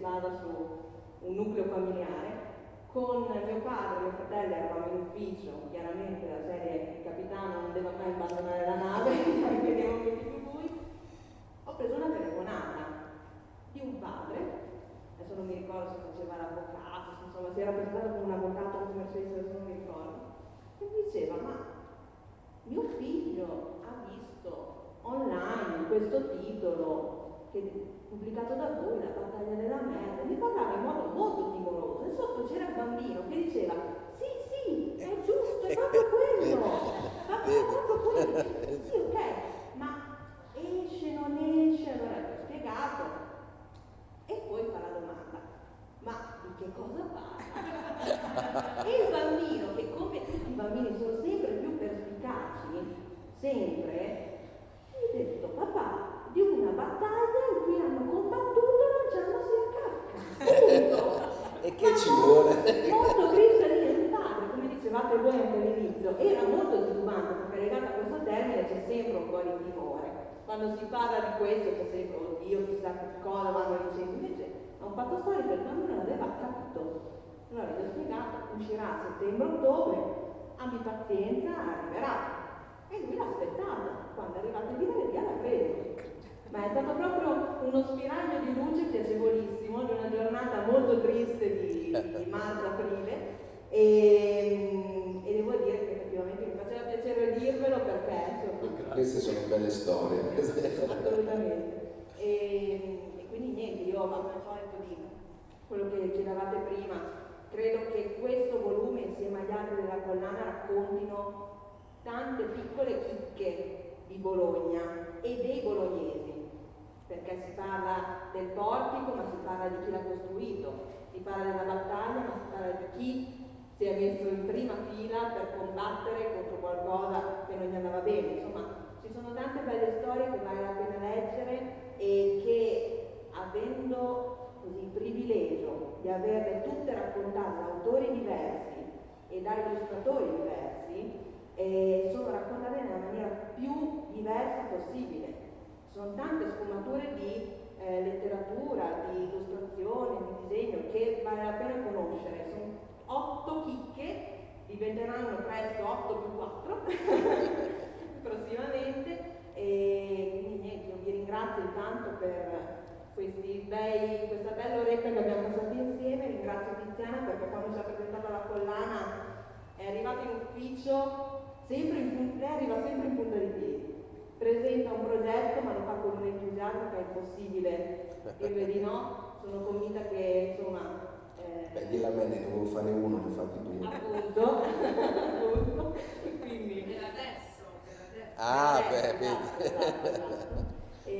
basa su un nucleo familiare. Con mio padre e mio fratello eravamo in ufficio, chiaramente la serie il capitano non deve mai abbandonare la nave, vediamo più di lui. Ho preso una telefonata di un padre, adesso non mi ricordo se faceva l'avvocato, se insomma si era presentato come un avvocato o come se adesso non mi ricordo, e mi diceva: ma mio figlio ha visto online questo titolo che pubblicato da voi, La battaglia della merda, mi parlava in modo molto timoroso, e sotto c'era il bambino che diceva: sì sì, è giusto, è proprio quello, ma è proprio quello, sì ok, ma esce, non esce, allora ti ho spiegato, e poi fa la domanda: ma di che cosa parla? E il bambino, che come tutti i bambini sono sempre più perspicaci, sempre, mi ha detto: papà, di una battaglia in cui hanno combattuto lanciandosi a cacca. Punto. E che ci vuole? Molto cristalino il padre, come dicevate voi anche all'inizio, era molto titubante, perché legato a questo termine c'è sempre un po' di timore. Quando si parla di questo c'è sempre: oddio, chissà che cosa vanno dicendo. Invece è un fatto storico, il bambino l'aveva capito. Allora gli ho spiegato: uscirà a settembre-ottobre, abbi pazienza, arriverà. E lui l'ha aspettato, quando è arrivato il venerdì l'ha preso. Ma è stato proprio uno spiraglio di luce piacevolissimo di una giornata molto triste di, di marzo-aprile, e, e devo dire che effettivamente mi faceva piacere dirvelo, perché insomma, Queste sono belle storie. assolutamente. E, e quindi niente, io al solito di quello che chiedevate prima, credo che questo volume insieme agli altri della collana raccontino tante piccole chicche di Bologna e dei bolognesi, perché si parla del portico, ma si parla di chi l'ha costruito, si parla della battaglia, ma si parla di chi si è messo in prima fila per combattere contro qualcosa che non gli andava bene. Insomma, ci sono tante belle storie che vale la pena leggere, e che, avendo così il privilegio di averle tutte raccontate da autori diversi e da illustratori diversi, e sono raccontate nella maniera più diversa possibile. Sono tante sfumature di eh, letteratura, di illustrazione, di disegno che vale la pena conoscere. Sono otto chicche, diventeranno presto otto più quattro prossimamente, e quindi niente, io vi ringrazio intanto per questi bei, questa bella oretta che abbiamo passato insieme. Ringrazio Tiziana perché quando ci ha presentato la collana è arrivata in ufficio sempre in punta, lei arriva sempre in punta di piedi, presenta un progetto ma lo fa con un entusiasmo che è impossibile dirle di no. Sono convinta che insomma eh, Beh, di la me ne dovevo fare uno, ne ho fatti due. appunto, appunto, quindi Per adesso, per adesso. Ah, eh, beh, esatto, vedi. esatto, esatto. E,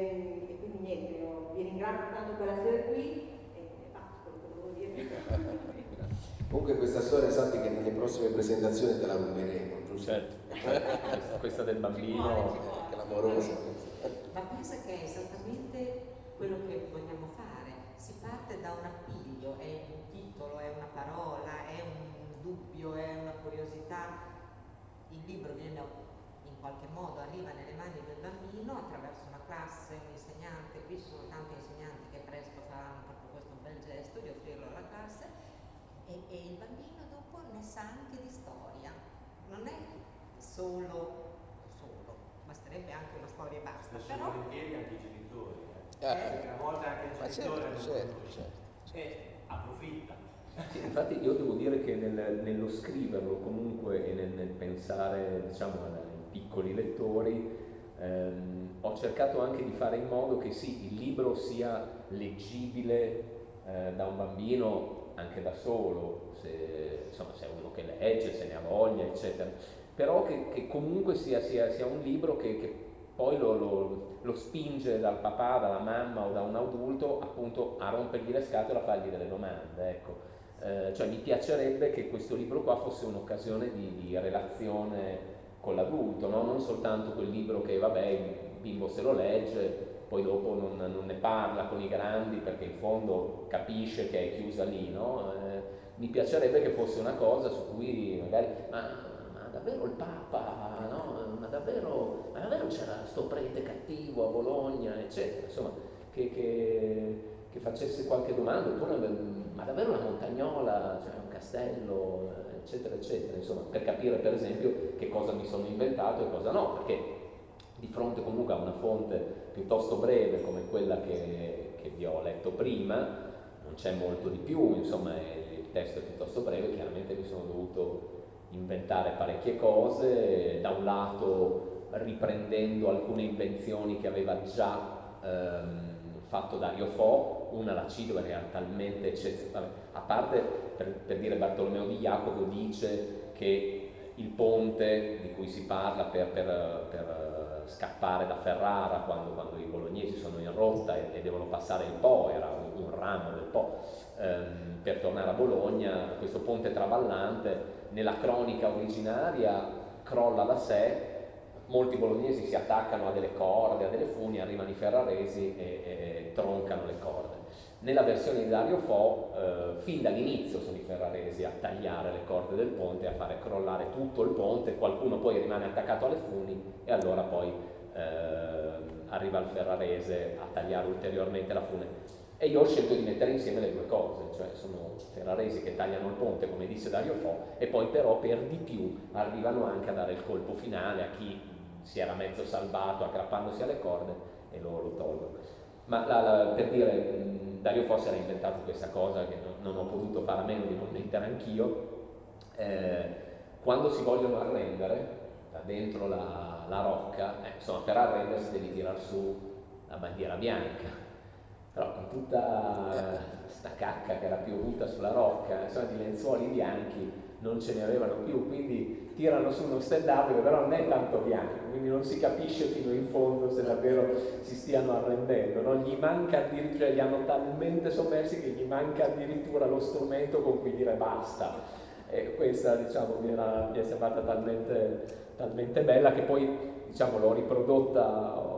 e quindi niente, io vi ringrazio tanto per essere qui e basta quello che devo dire. Comunque questa storia sappi che nelle prossime presentazioni te la ruberemo, giusto? Certo, questa, questa del bambino. Che l'amorosa. Ma pensa che è esattamente quello che vogliamo fare. Si parte da un appiglio, è un titolo, è una parola, è un dubbio, è una curiosità. Il libro viene in qualche modo, arriva nelle mani del bambino attraverso una classe, un insegnante. Qui ci sono tanti insegnanti che presto faranno proprio questo bel gesto di offrirlo alla classe, e, e il bambino dopo ne sa anche di storia. Non è solo, solo, basterebbe anche una storia e basta. Spesso Però volentieri anche i genitori. Eh. Eh. Una volta anche il Ma genitore certo, non certo, conosce. certo. E approfitta. Sì, infatti io devo dire che nel- nello scriverlo comunque e nel, nel pensare, diciamo, ai piccoli lettori, ehm, ho cercato anche di fare in modo che sì, il libro sia leggibile eh, da un bambino anche da solo, se, insomma, se è uno che legge, se ne ha voglia, eccetera, però che, che comunque sia, sia, sia un libro che, che poi lo, lo, lo spinge dal papà, dalla mamma o da un adulto appunto a rompergli le scatole, a fargli delle domande, ecco. Eh, cioè mi piacerebbe che questo libro qua fosse un'occasione di, di relazione con l'adulto, no? Non soltanto quel libro che vabbè il bimbo se lo legge, poi dopo non, non ne parla con i grandi perché in fondo capisce che è chiusa lì, no? Eh, mi piacerebbe che fosse una cosa su cui magari, ma, ma davvero il Papa, no? Ma davvero, ma davvero c'era sto prete cattivo a Bologna, eccetera, insomma, che, che, che facesse qualche domanda, oppure ma davvero una montagnola, cioè un castello, eccetera, eccetera, insomma, per capire per esempio che cosa mi sono inventato e cosa no, perché di fronte comunque a una fonte piuttosto breve come quella che, che vi ho letto prima, non c'è molto di più, insomma il testo è piuttosto breve, chiaramente mi sono dovuto inventare parecchie cose, da un lato riprendendo alcune invenzioni che aveva già ehm, fatto Dario Fo, una la cito perché era talmente eccezionale, a parte per, per dire Bartolomeo di Jacopo dice che il ponte di cui si parla per, per, per scappare da Ferrara quando, quando i bolognesi sono in rotta e, e devono passare il Po, era un, un ramo del Po, ehm, per tornare a Bologna, questo ponte traballante nella cronica originaria crolla da sé, molti bolognesi si attaccano a delle corde, a delle funi, arrivano i ferraresi e, e troncano le corde. Nella versione di Dario Fo, eh, fin dall'inizio sono i ferraresi a tagliare le corde del ponte, a fare crollare tutto il ponte, qualcuno poi rimane attaccato alle funi e allora poi eh, arriva il ferrarese a tagliare ulteriormente la fune. E io ho scelto di mettere insieme le due cose, cioè sono ferraresi che tagliano il ponte, come disse Dario Fo, e poi però per di più arrivano anche a dare il colpo finale a chi si era mezzo salvato aggrappandosi alle corde e loro lo tolgono. Ma la, la, per dire, mh, Dario Fo si era inventato questa cosa che non, non ho potuto fare a meno di non mettere anch'io. Eh, quando si vogliono arrendere da dentro la, la rocca, eh, insomma per arrendersi devi tirar su la bandiera bianca. Però con tutta questa cacca che era piovuta sulla rocca, insomma di lenzuoli bianchi non ce ne avevano più, quindi tirano su uno stendardo che però non è tanto bianco, quindi non si capisce fino in fondo se davvero si stiano arrendendo, no? Gli manca addirittura, li hanno talmente sommersi che gli manca addirittura lo strumento con cui dire basta. E questa diciamo mi, era, mi è sembrata talmente, talmente bella che poi diciamo l'ho riprodotta,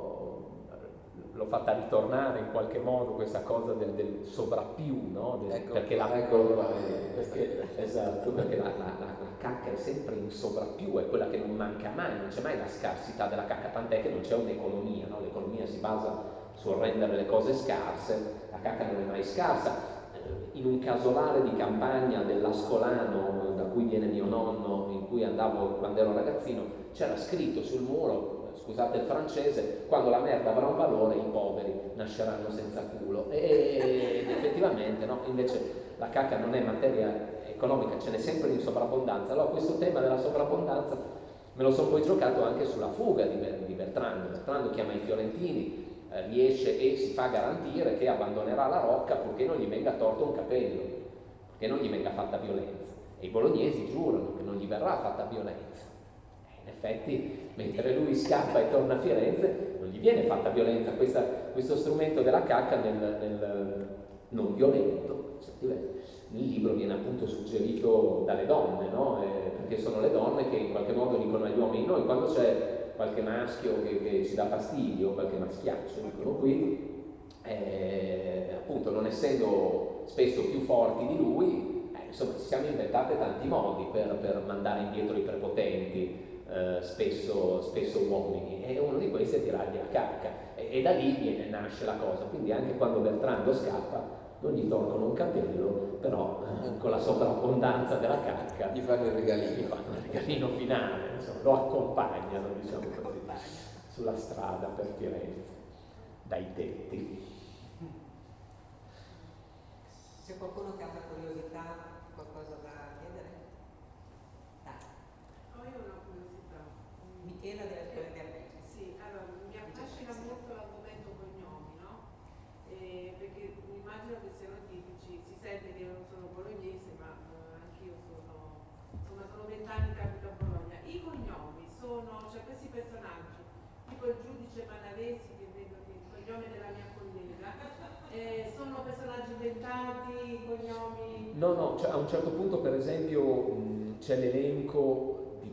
l'ho fatta ritornare in qualche modo questa cosa del, del sovrappiù, no? Del, ecco, perché la, ecco, perché, esatto, perché la, la, la, la cacca è sempre in sovrappiù, è quella che non manca mai, non c'è mai la scarsità della cacca, tant'è che non c'è un'economia, no? L'economia si basa sul rendere le cose scarse, la cacca non è mai scarsa. In un casolare di campagna dell'Ascolano, da cui viene mio nonno, in cui andavo quando ero ragazzino, c'era scritto sul muro, scusate il francese, quando la merda avrà un valore i poveri nasceranno senza culo. E effettivamente no, invece la cacca non è materia economica, ce n'è sempre in sovrabbondanza. Allora questo tema della sovrabbondanza me lo sono poi giocato anche sulla fuga di, di Bertrando. Bertrando chiama i fiorentini, eh, riesce e si fa garantire che abbandonerà la rocca purché non gli venga torto un capello, che non gli venga fatta violenza. E i bolognesi giurano che non gli verrà fatta violenza. In effetti, mentre lui scappa e torna a Firenze, non gli viene fatta violenza. Questa, questo strumento della cacca nel, nel non violento, nel libro viene appunto suggerito dalle donne, no? Eh, perché sono le donne che in qualche modo dicono agli uomini: noi quando c'è qualche maschio che, che ci dà fastidio, qualche maschiaccio, dicono qui, eh, appunto non essendo spesso più forti di lui, eh, insomma ci siamo inventate tanti modi per, per mandare indietro i prepotenti. Uh, spesso, spesso uomini, e uno di questi è tirargli la cacca e, e da lì viene, nasce la cosa. Quindi anche quando Bertrando scappa non gli tolgono un capello, però uh, con la sovrabbondanza della cacca gli fanno il regalino, gli fanno il regalino finale, insomma, lo accompagnano, diciamo così, sulla strada per Firenze dai tetti. C'è qualcuno che ha una curiosità, qualcosa da chiedere? Dai. Oh, io ho una curiosità. Michela della Scuola di Arte. Sì, allora mi affascina molto l'argomento cognomi, no? Eh, perché mi immagino che siano tipici, si sente che io non sono bolognese, ma eh, anch'io sono, insomma, sono vent'anni che abito a Bologna. I cognomi sono, cioè questi personaggi, tipo il giudice Manavesi, che vedo che il cognome della mia collega, eh, sono personaggi inventati, cognomi... No, no, cioè a un certo punto per esempio mh, c'è l'elenco di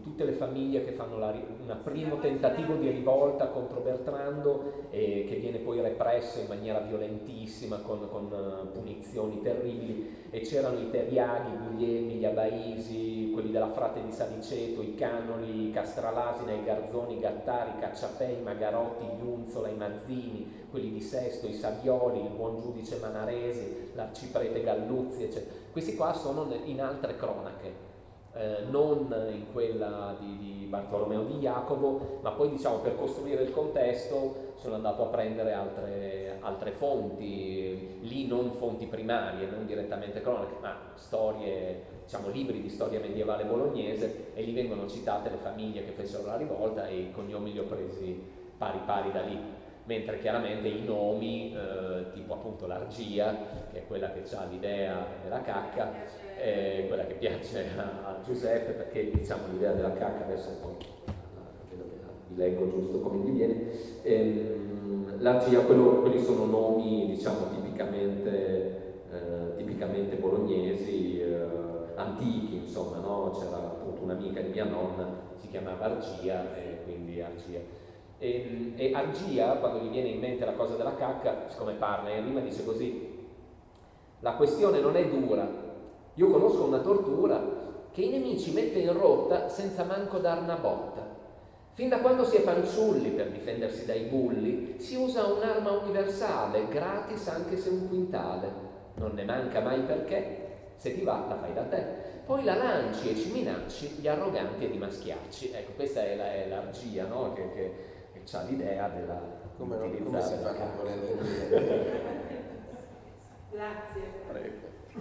tutte le famiglie che fanno la, un primo tentativo di rivolta contro Bertrando e che viene poi represso in maniera violentissima con, con uh, punizioni terribili, e c'erano i Teriaghi, i Guglielmi, gli Abaisi, quelli della Frate di Saliceto, i Canoli, i Castralasina, i Garzoni, i Gattari, i Cacciapei, i Magarotti, gli Unzola, i Mazzini, quelli di Sesto, i Savioli, il buon giudice Manaresi, l'arciprete Galluzzi, eccetera. Questi qua sono in altre cronache, eh, non in quella di, di Bartolomeo di Jacopo, ma poi, diciamo, per costruire il contesto sono andato a prendere altre, altre fonti, lì non fonti primarie, non direttamente cronache, ma storie, diciamo, libri di storia medievale bolognese, e lì vengono citate le famiglie che fecero la rivolta e i cognomi li ho presi pari pari da lì. Mentre chiaramente i nomi, eh, tipo appunto l'Argia, che è quella che ha l'idea della cacca, è quella che piace a, a Giuseppe, perché, diciamo, l'idea della cacca, adesso poi vi leggo giusto come mi viene, ehm, l'Argia, quello, quelli sono nomi, diciamo, tipicamente, eh, tipicamente bolognesi, eh, antichi, insomma, no? C'era appunto un'amica di mia nonna, si chiamava Argia, e quindi Argia. E, e Argia, quando gli viene in mente la cosa della cacca, siccome parla in rima, dice così: la questione non è dura, io conosco una tortura che i nemici mette in rotta senza manco dar una botta. Fin da quando si è fanciulli, per difendersi dai bulli, si usa un'arma universale, gratis anche se un quintale. Non ne manca mai perché, se ti va la fai da te. Poi la lanci e ci minacci gli arroganti ed i maschiacci. Ecco, questa è, la, è l'Argia, no? Che, che, che ha l'idea della come, non, utilizzare come si fa a volere dire? Grazie. Prego.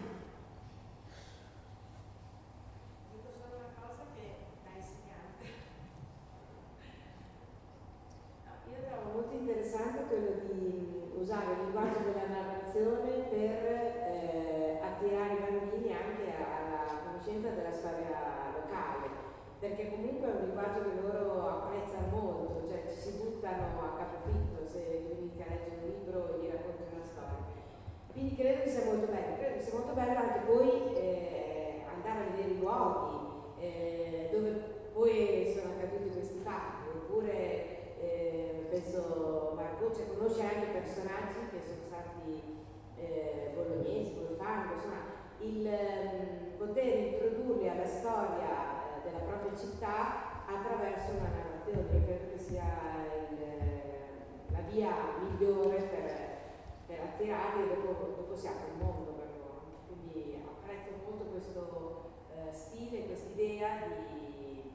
Dico solo una cosa che da insegnante. No, io trovo molto interessante quello di usare il linguaggio della narrazione per eh, attirare i bambini anche alla conoscenza della storia locale, perché comunque è un linguaggio che loro apprezzano molto, cioè ci si buttano a capofitto se tu inizi a leggere un libro e gli racconti una storia. Quindi credo che sia molto bello, credo che sia molto bello anche poi eh, andare a vedere i luoghi eh, dove poi sono accaduti questi fatti, oppure eh, penso Marco, cioè, conosce anche personaggi che sono stati eh, bolognesi, Golfango, insomma, il um, poter introdurli alla storia eh, della propria città attraverso una narrazione, credo che sia il, la via migliore per per attirarli, e dopo, dopo si apre il mondo per loro. Quindi apprezzo molto questo eh, stile, quest'idea di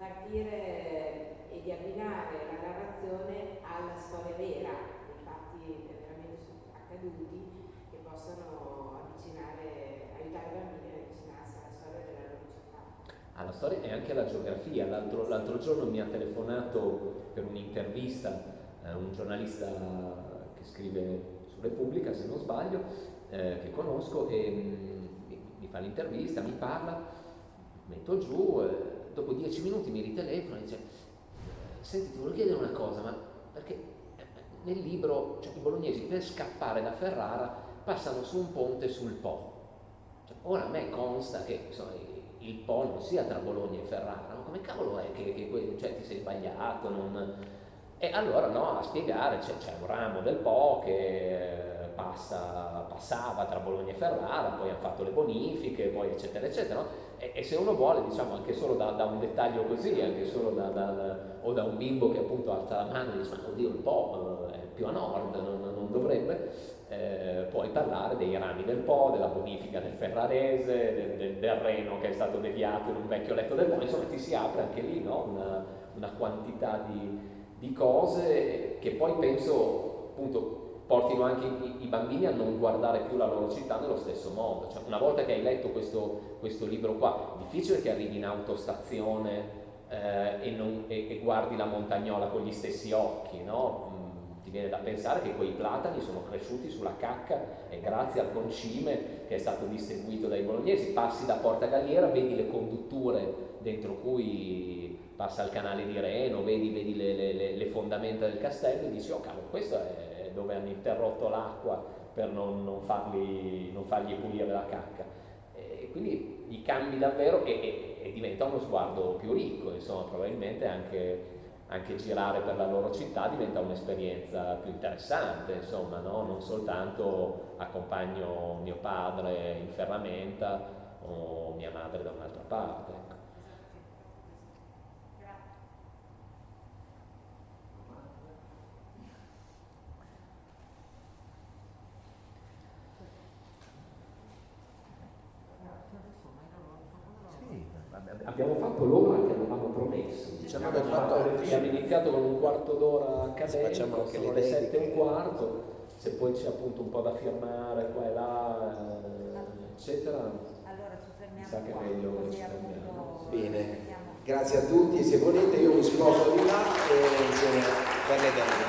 partire e di abbinare la narrazione alla storia vera, dei fatti veramente accaduti, che possano avvicinare, aiutare i bambini a avvicinarsi alla storia della loro città. Alla storia e anche alla geografia. L'altro, l'altro giorno mi ha telefonato per un'intervista eh, un giornalista che scrive Repubblica, se non sbaglio, eh, che conosco, e mh, mi fa l'intervista, mi parla, metto giù, eh, dopo dieci minuti mi ritelefona e dice: senti, ti volevo chiedere una cosa, ma perché nel libro, cioè, i bolognesi per scappare da Ferrara passano su un ponte sul Po. Cioè, ora a me consta che, insomma, il Po non sia tra Bologna e Ferrara, ma come cavolo è che, che cioè, ti sei sbagliato? Non... E allora, no, a spiegare, c'è, c'è un ramo del Po che passa, passava tra Bologna e Ferrara, poi hanno fatto le bonifiche, poi eccetera eccetera, no? e, e se uno vuole, diciamo, anche solo da, da un dettaglio così, anche solo da, da, o da un bimbo che appunto alza la mano e dice: ma oddio, il Po è più a nord, non, non dovrebbe, eh, puoi parlare dei rami del Po, della bonifica del Ferrarese, del, del, del Reno che è stato deviato in un vecchio letto del Po, insomma ti si apre anche lì, no? una, una quantità di di cose che poi penso appunto portino anche i, i bambini a non guardare più la loro città nello stesso modo. Cioè, una volta che hai letto questo, questo libro qua, è difficile che arrivi in autostazione eh, e, non, e, e guardi la montagnola con gli stessi occhi, no? Mm, ti viene da pensare che quei platani sono cresciuti sulla cacca e grazie al concime che è stato distribuito dai bolognesi. Passi da Porta Galliera, vedi le condutture dentro cui passa il canale di Reno, vedi, vedi le, le, le fondamenta del castello e dici: oh cavolo, questo è dove hanno interrotto l'acqua per non, non, farli, non fargli pulire la cacca. E quindi i cambi davvero, e, e, e, e diventa uno sguardo più ricco, insomma, probabilmente anche, anche girare per la loro città diventa un'esperienza più interessante, insomma, no? Non soltanto accompagno mio padre in ferramenta o mia madre da un'altra parte. Ecco. Abbiamo fatto l'ora che avevamo promesso. Diciamo abbiamo, che fatto, abbiamo iniziato con un quarto d'ora accademico, anche sono le le sette e dediche. un quarto, se poi c'è appunto un po' da firmare qua e là, eh, eccetera, Allora ci fermiamo mi sa che è qua, meglio che così ci fermiamo. appunto Bene, vediamo. grazie a tutti, se volete io mi sposto di là e insieme per le dediche.